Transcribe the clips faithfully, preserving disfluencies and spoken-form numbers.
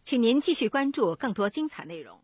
请您继续关注更多精彩内容。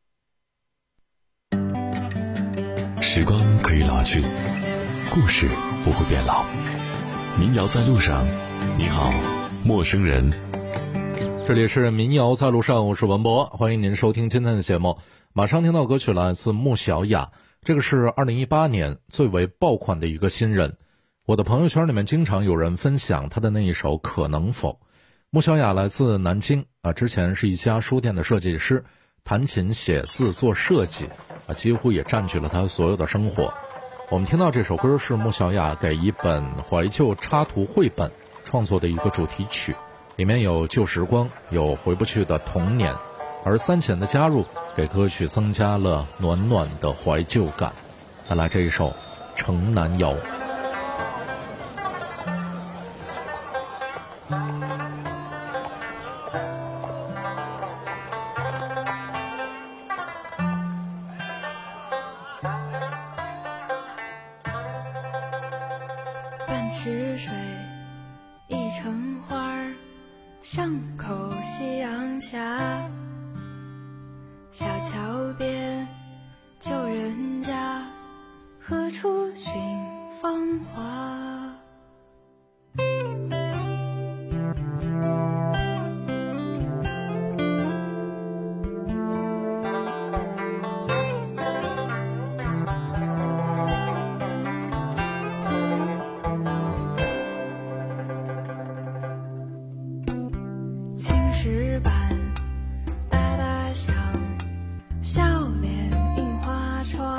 时光可以老去，故事不会变老。民谣在路上，你好，陌生人。 这里是民谣在路上，我是文博，欢迎您收听今天的节目。马上听到歌曲来自穆小雅，这个是二零一八年最为爆款的一个新人。我的朋友圈里面经常有人分享他的那一首可能否。穆小雅来自南京啊，之前是一家书店的设计师，弹琴写字做设计啊，几乎也占据了他所有的生活。我们听到这首歌是穆小雅给一本怀旧插图绘本创作的一个主题曲，里面有旧时光，有回不去的童年，而三弦的加入给歌曲增加了暖暖的怀旧感。带来这一首《城南谣》。 半池水，一城花儿，巷口夕阳下，小桥边旧人家，何处寻芳华？石板大大响，笑脸映花窗。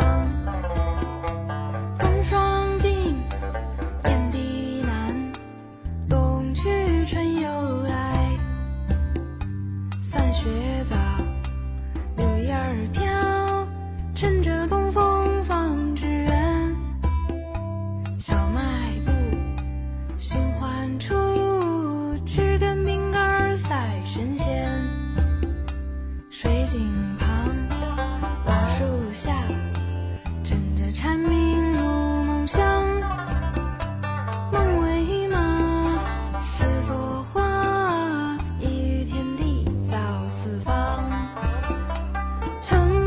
风霜尽，燕地南，冬去春又来。散雪早，柳叶儿飘，趁着东风放致远。小卖部寻欢处，吃根饼干赛神仙。水井旁老树下，枕着蝉鸣入梦乡。梦为马，诗作画，一语天地造四方。城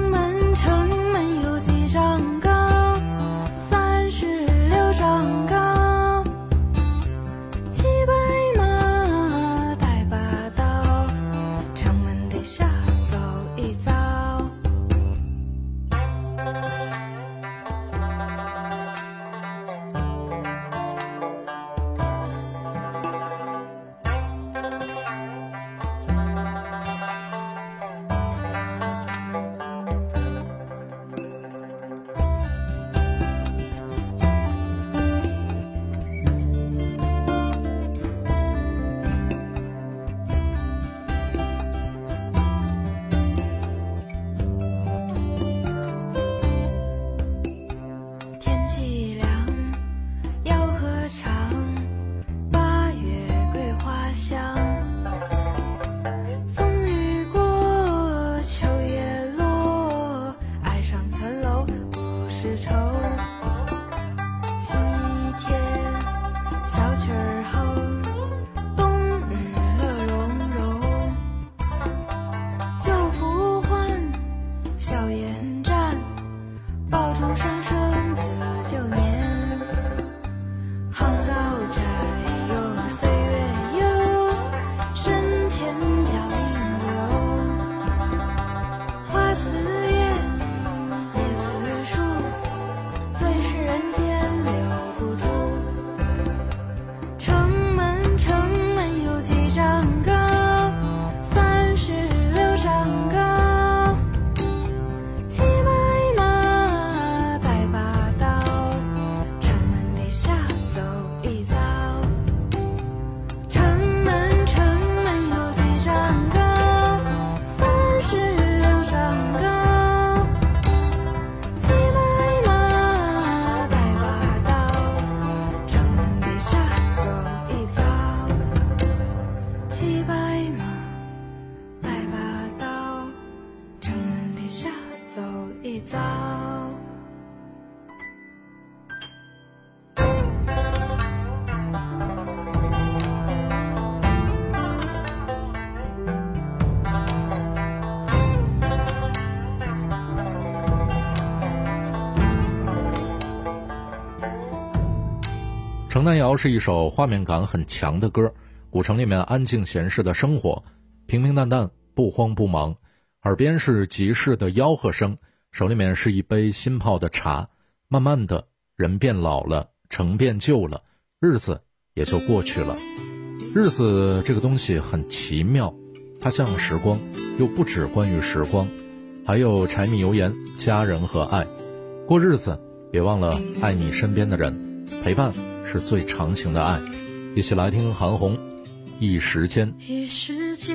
城南谣是一首画面感很强的歌，古城里面安静闲适的生活，平平淡淡，不慌不忙，耳边是集市的吆喝声，手里面是一杯新泡的茶，慢慢的，人变老了，城变旧了，日子也就过去了。日子这个东西很奇妙，它像时光，又不只关于时光，还有柴米油盐、家人和爱。过日子，别忘了爱你身边的人，陪伴是最长情的爱。一起来听韩红《一时间》。 一时间，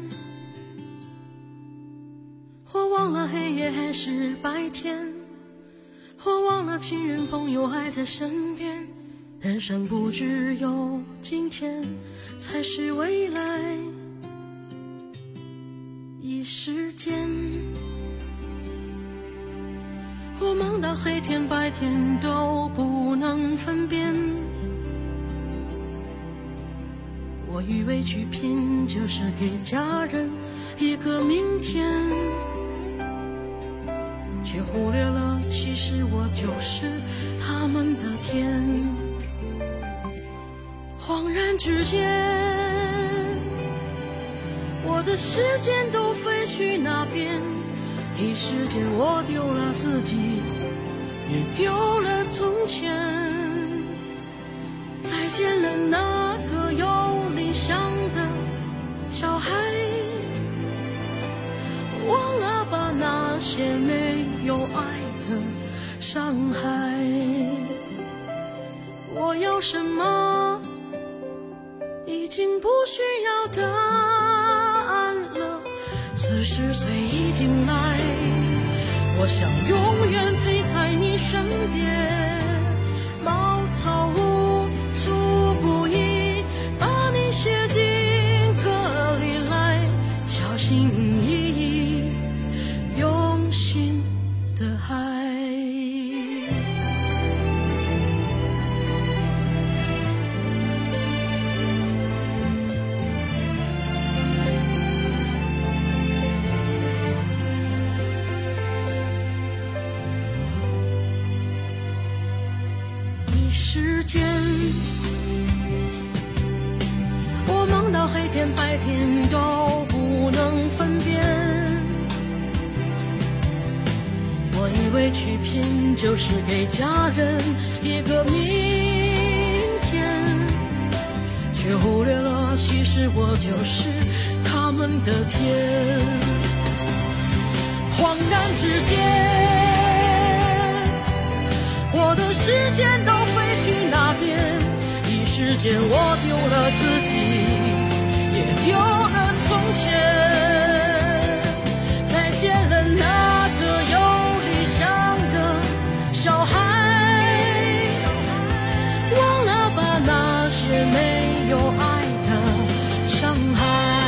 我忘了黑夜还是白天，我忘了亲人朋友还在身边，人生不只有今天才是未来。一时间，我忙到黑天白天都不能分辨，我以为去拼就是给家人一个明天，却忽略了其实我就是他们的天。恍然之间，我的时间都飞去那边，一时间我丢了自己，也丢了从前。再见了那个有理想的小孩，忘了把那些没有爱的伤害。我要什么已经不需要答案了，四十岁已经来，我想永远陪在你身边，茅草屋粗布衣，把你写进歌里来，小心翼翼，用心的爱。时间，我忙到黑天白天都不能分辨，我以为去拼就是给家人一个明天，却忽略了其实我就是他们的天。恍然之间，我的时间都飞去那边，一时间我丢了自己，也丢了从前。再见了那个有理想的小孩，忘了把那些没有爱的伤害。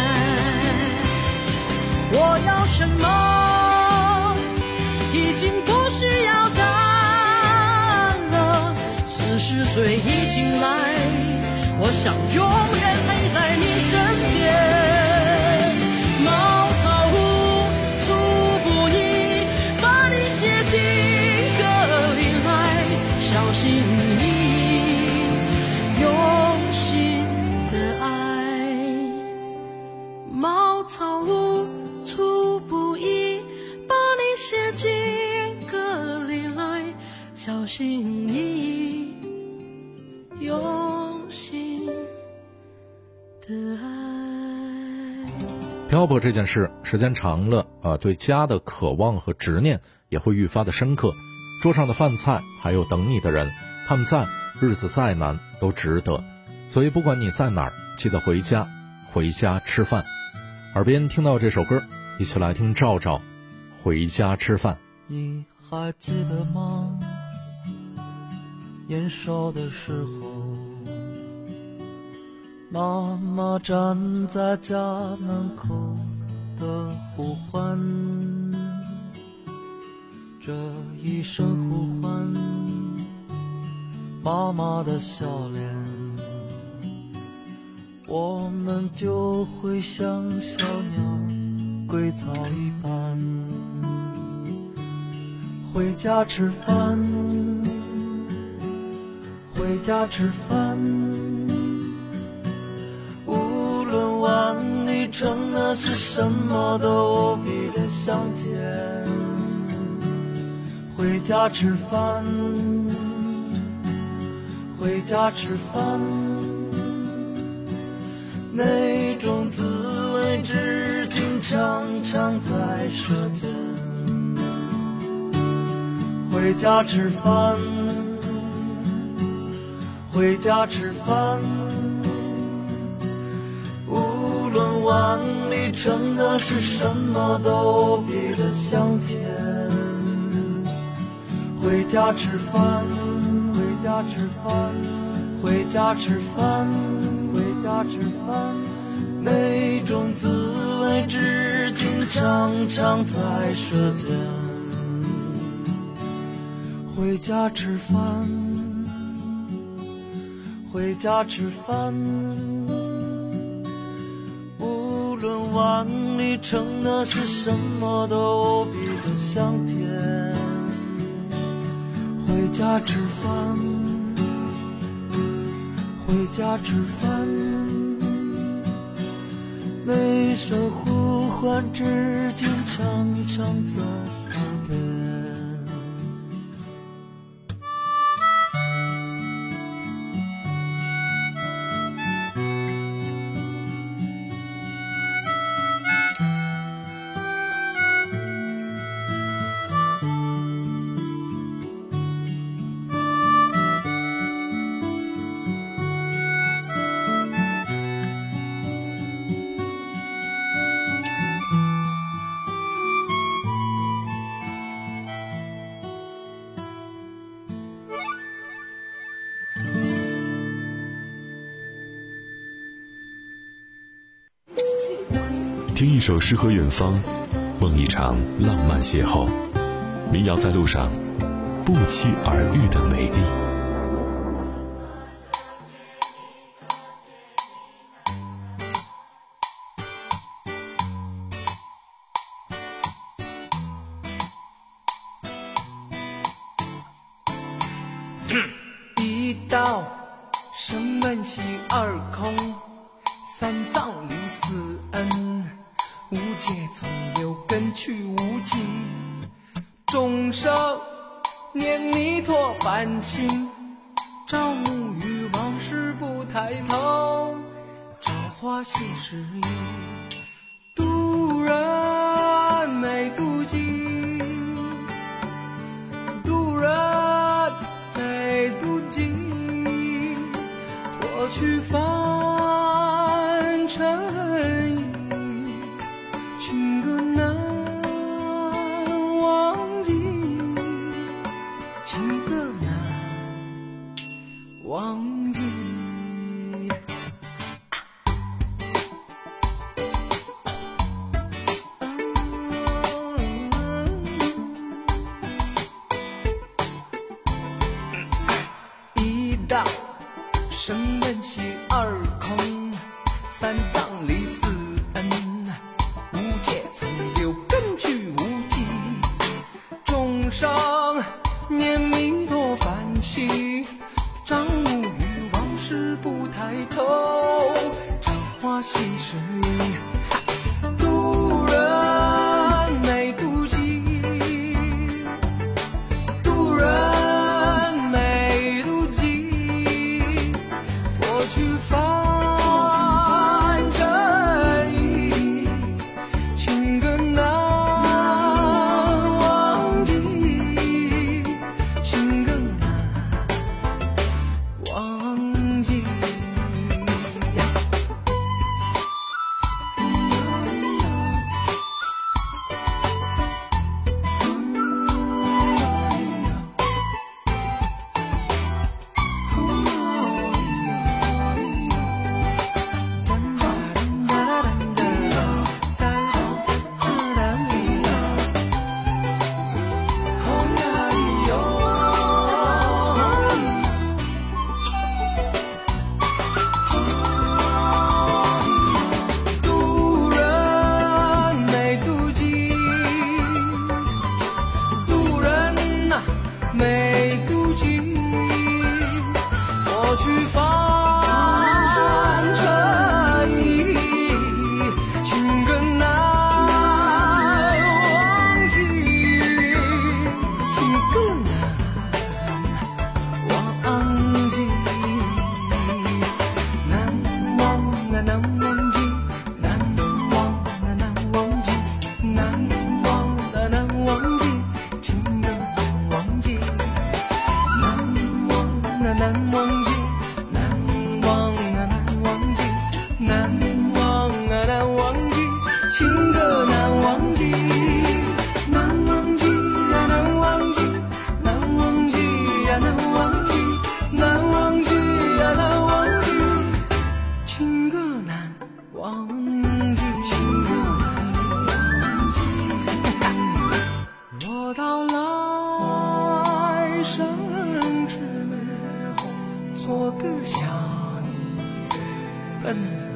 我要什么已经不需要答案，四十岁已经来，我想永远陪在你身边，茅草屋粗布衣，把你写进歌里来，小心翼翼，用心的爱。茅草屋粗布衣，把你写进歌里来，小心翼翼，用心的爱。 漂泊这件事时间长了啊，对家的渴望和执念也会愈发的深刻。桌上的饭菜，还有等你的人，他们在，日子再难都值得。所以不管你在哪儿，记得回家，回家吃饭。耳边听到这首歌，一起来听赵赵《回家吃饭》。 你还记得吗？年少的时候，妈妈站在家门口的呼唤，这一声呼唤，妈妈的笑脸，我们就会像小鸟归巢一般，回家吃饭，回回家吃饭。无论碗里盛的是什么，都无比的香甜。回家吃饭，回家吃饭，那种滋味至今常常在舌尖。回家吃饭，回家吃饭，无论碗里盛的是什么，都无比的香甜。回家吃饭，回家吃饭，回家吃饭，回家吃饭，那种滋味至今常常在舌尖。回家吃饭，回家吃饭，无论碗里盛的是什么，都无比的香甜。回家吃饭，回家吃饭，那声呼唤至今常常在耳边。 听一首诗和远方，梦一场浪漫邂逅。民谣在路上，不期而遇的美丽。 一道生门喜二空，三藏临四恩，无界从流根去无迹，众生念弥陀梵心，朝暮与往事不抬头，朝花夕拾遗，渡人没渡己，渡人没渡己，脱去凡尘衣，情歌难忘记，情歌难忘记。一道生门喜二空，三藏离四恩，无界从流根去无迹，众生念弥陀梵心，朝暮与往事不抬头，朝花夕拾遗，渡人没渡己，渡人没渡己，脱去凡尘衣，情歌难忘记，情歌难忘记。 个难忘记，难忘记呀，难忘记，难忘记呀，难忘记，难忘记呀，难忘记，情歌难忘记，情歌难忘记。我到来生之后，做个想你的伴侣。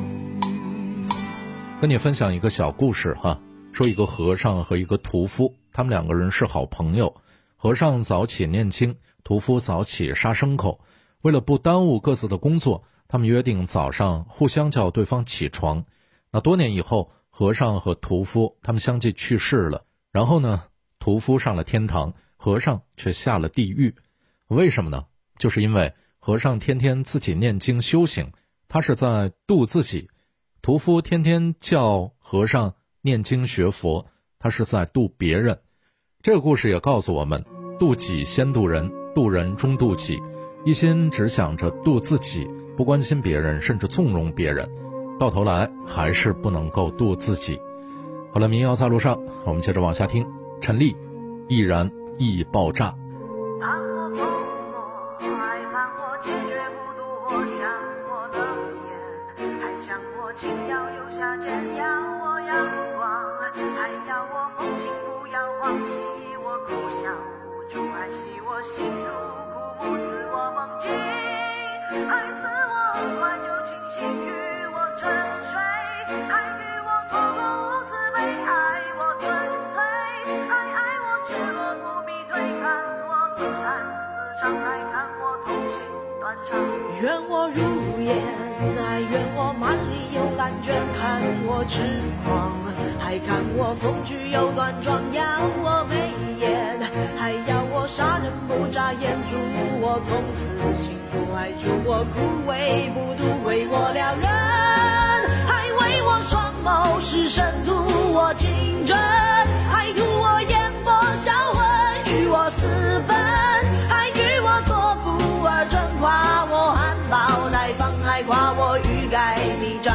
跟你分享一个小故事哈，说一个和尚和一个屠夫，他们两个人是好朋友。和尚早起念经，屠夫早起杀牲口。为了不耽误各自的工作，他们约定早上互相叫对方起床。那多年以后，和尚和屠夫他们相继去世了。然后呢，屠夫上了天堂，和尚却下了地狱。为什么呢？就是因为和尚天天自己念经修行，他是在度自己；屠夫天天叫和尚念经学佛，他是在度别人。这个故事也告诉我们，度己先度人，度人终度己。一心只想着度自己，不关心别人，甚至纵容别人，到头来还是不能够度自己。好了，民谣在路上，我们接着往下听。陈粒，易燃易爆炸。 盼我从我，还盼我解决不渡我，想我的眼，还想我轻摇右下间，要我阳光，还要我风景不要忘记我苦笑无助，还系我心如枯木，赐我梦境，还赐我快就清醒，与我沉睡，还与我错过无慈悲，爱我纯粹，还爱我赤裸不必退，看我自弹自唱，还看我痛心断肠。愿我如烟，还愿我满里有感觉，看我痴狂，还看我风趣又端庄，要我眉眼，还要我杀人不眨眼，祝我从此幸福，还祝我枯萎不渡，为我撩人，还为我双眸是深图我竞争，还图我眼波销魂，与我私奔，还与我做不二真，夸我含苞待放，还夸我欲盖弥彰。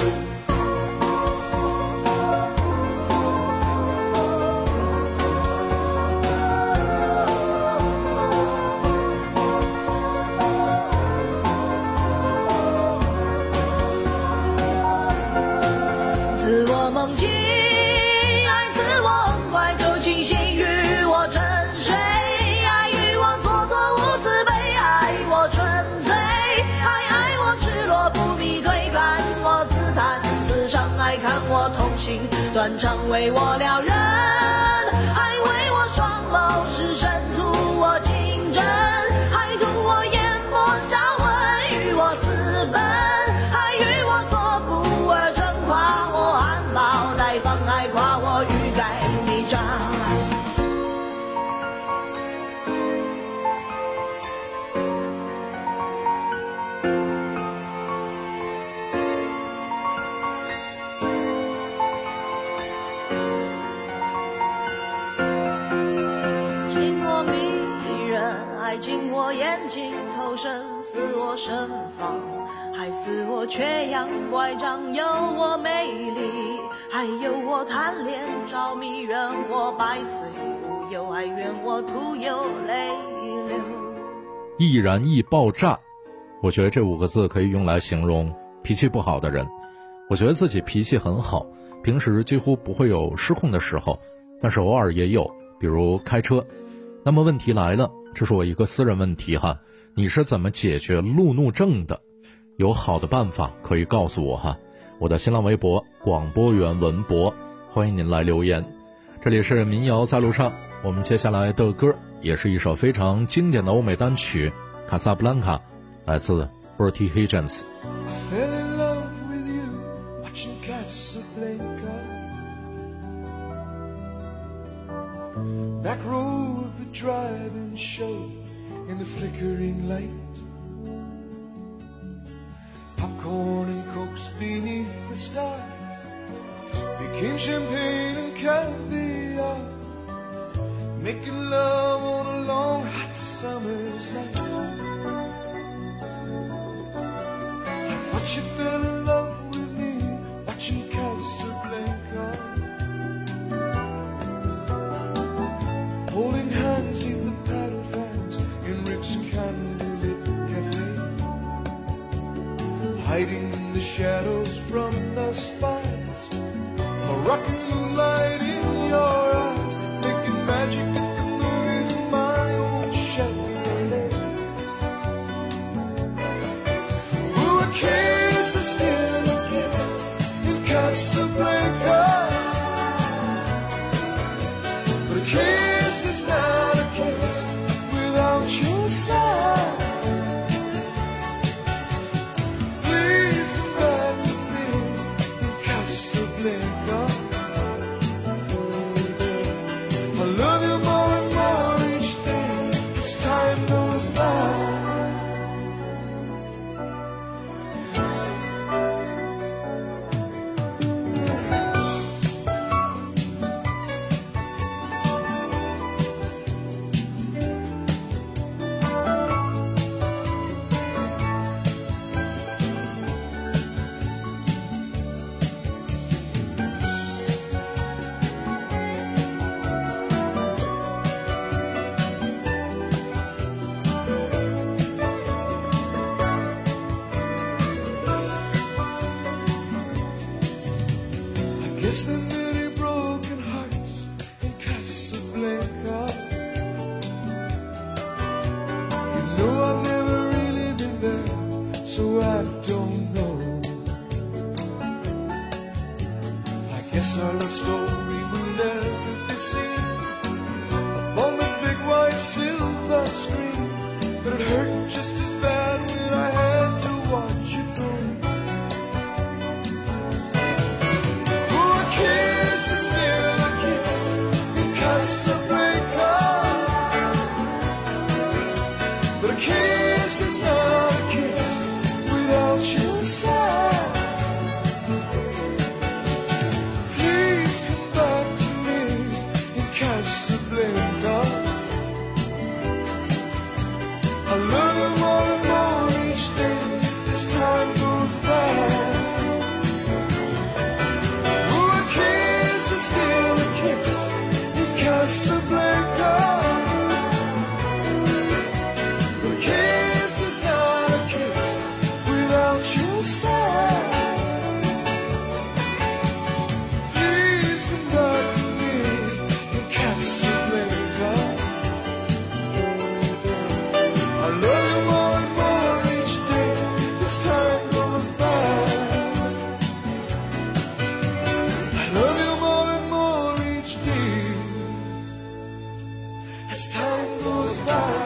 赐我梦境，爱赐我很快就清醒，与我沉睡，爱与我蹉跎无慈悲，爱我纯粹，还爱我赤裸不必退，看我自弹自唱，还看我痛心断肠，为我撩人，还为我双眸是深图我竞争，还图我眼波销魂，与我私奔，还与我做不二真，夸我含苞待放，还夸我欲盖弥彰。紧我迷人，爱进我眼睛，投身似我身房，还似我缺氧乖张，有我美丽，还有我贪恋着迷，愿我百岁无忧，还愿我徒有泪流。 易燃易爆炸，我觉得这五个字可以用来形容脾气不好的人。我觉得自己脾气很好，平时几乎不会有失控的时候，但是偶尔也有，比如开车。那么问题来了，这是我一个私人问题哈，你是怎么解决路怒症的？有好的办法可以告诉我哈。我的新浪微博广播员文博，欢迎您来留言。这里是民谣在路上，我们接下来的歌也是一首非常经典的欧美单曲《卡萨布兰卡》，来自 Bertie Higgins。 I fell in love with you watching Casablanca. Back row of the drive-in show in the flickering light. Popcorn and cokes beneath the stars became champagne and caviar. Making love on a long hot summer's night. I thought you fell in love with me watching Casablanca. from the spires. Moroccan moonlight in your eyes, making magic at the movies in my own Chevrolet. Ooh, a kiss is still a kiss in Casablanca, but a kiss is not a kiss without your side. Please come back to me in Casablanca. I love you more and more each day as time goes by. Guess there are many broken hearts in Casablanca. You know I've never really been there, so I don't know. I guess our love story will never be seen upon the big white silver screen, but it hurt just as bad when I had to watch it go. Casablanca, but a kiss is not a kiss without your side. Please come back to me in Casablanca. I love you more and more each day as time goes by. Ooh, a kiss is still a kiss in Casablanca. A kiss is not a kiss without your side. Please come back to me in Casablanca. I love you more and more each day as time goes by. I love you more and more each day as time goes by.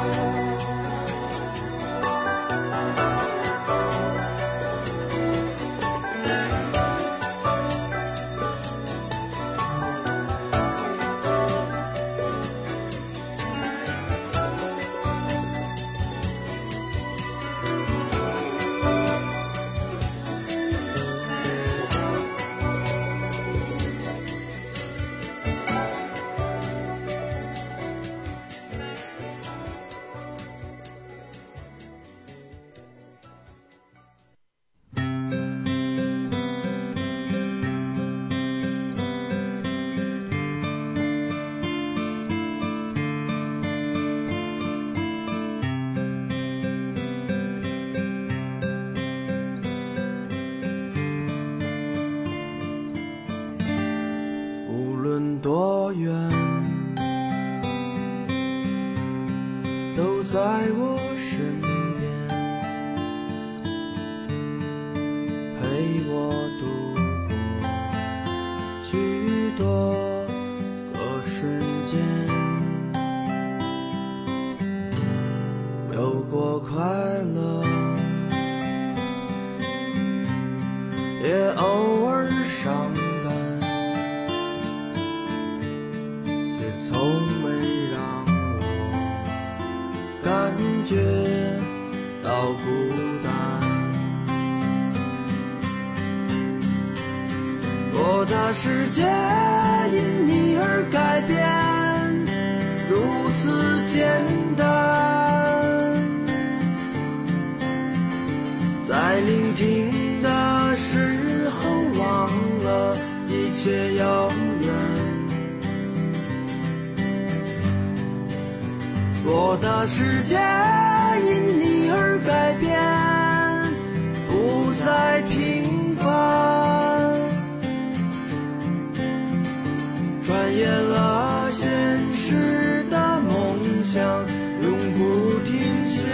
无论多远，都在我身边，陪我度过许多个瞬间，有过快乐，也偶尔伤感。从没让我感觉到孤单，我的世界因你而改变，如此简单。在聆听的时候，忘了一切遥远。我的世界因你而改变，不再平凡。 穿越了现实的梦想，永不停歇。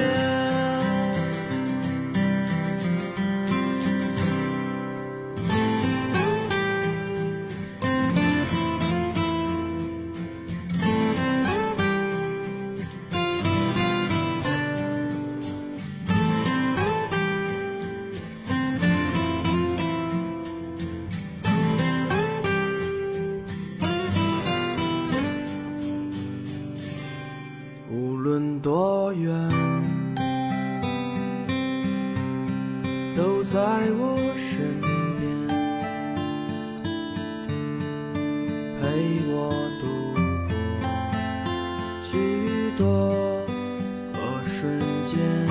无论多远，都在我身边，陪我度过许多个瞬间，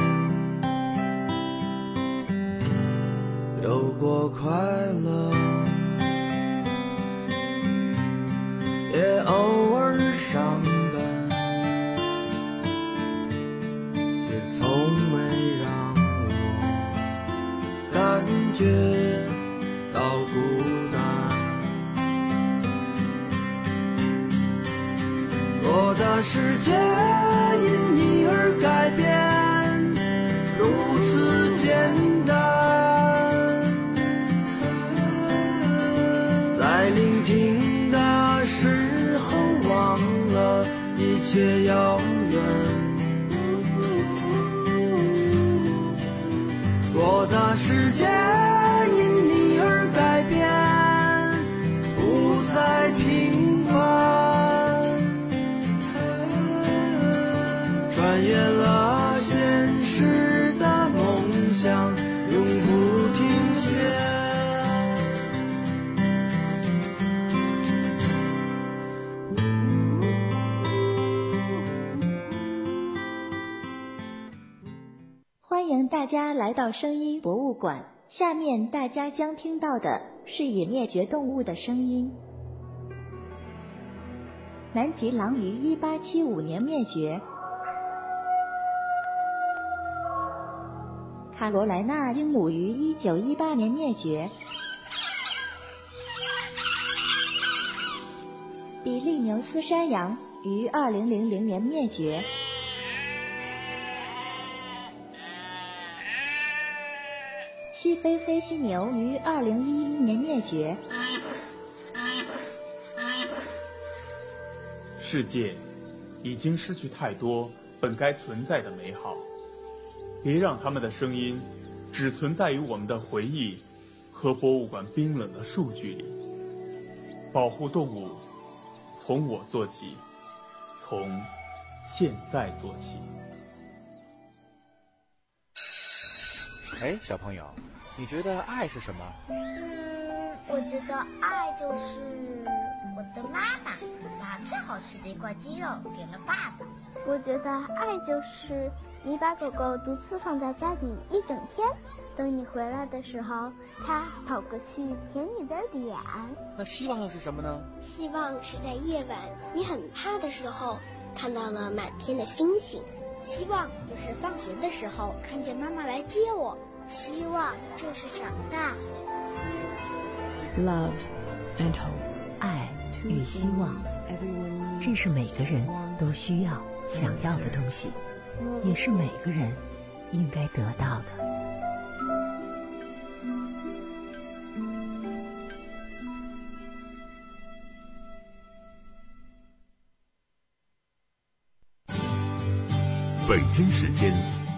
有过快乐，也偶尔伤感。从没让我感觉到孤单，我的世界因你而改变，如此简单。在聆听的时候忘了一切遥远，我的世界因你而改变，不再平凡。穿越了现实的梦想，永不停歇。 欢迎大家来到声音博物馆，下面大家将听到的是已灭绝动物的声音。南极狼于一八七五年灭绝，卡罗莱纳鹦鹉于一九一八年灭绝，比利牛斯山羊于二零零零年灭绝，西非黑犀牛于二零一一年灭绝。 世界已经失去太多本该存在的美好，别让他们的声音只存在于我们的回忆和博物馆冰冷的数据里。保护动物，从我做起，从现在做起。 哎，小朋友，你觉得爱是什么？ 嗯，我觉得爱就是我的妈妈把最好吃的一块鸡肉给了爸爸。 我觉得爱就是你把狗狗独自放在家里一整天，等你回来的时候，它跑过去舔你的脸。 那希望又是什么呢？ 希望是在夜晚你很怕的时候，看到了满天的星星。 希望就是放学的时候看见妈妈来接我。 希望就是长大。 Love and hope， 爱与希望，这是每个人都需要、想要的东西，也是每个人应该得到的。 北京时间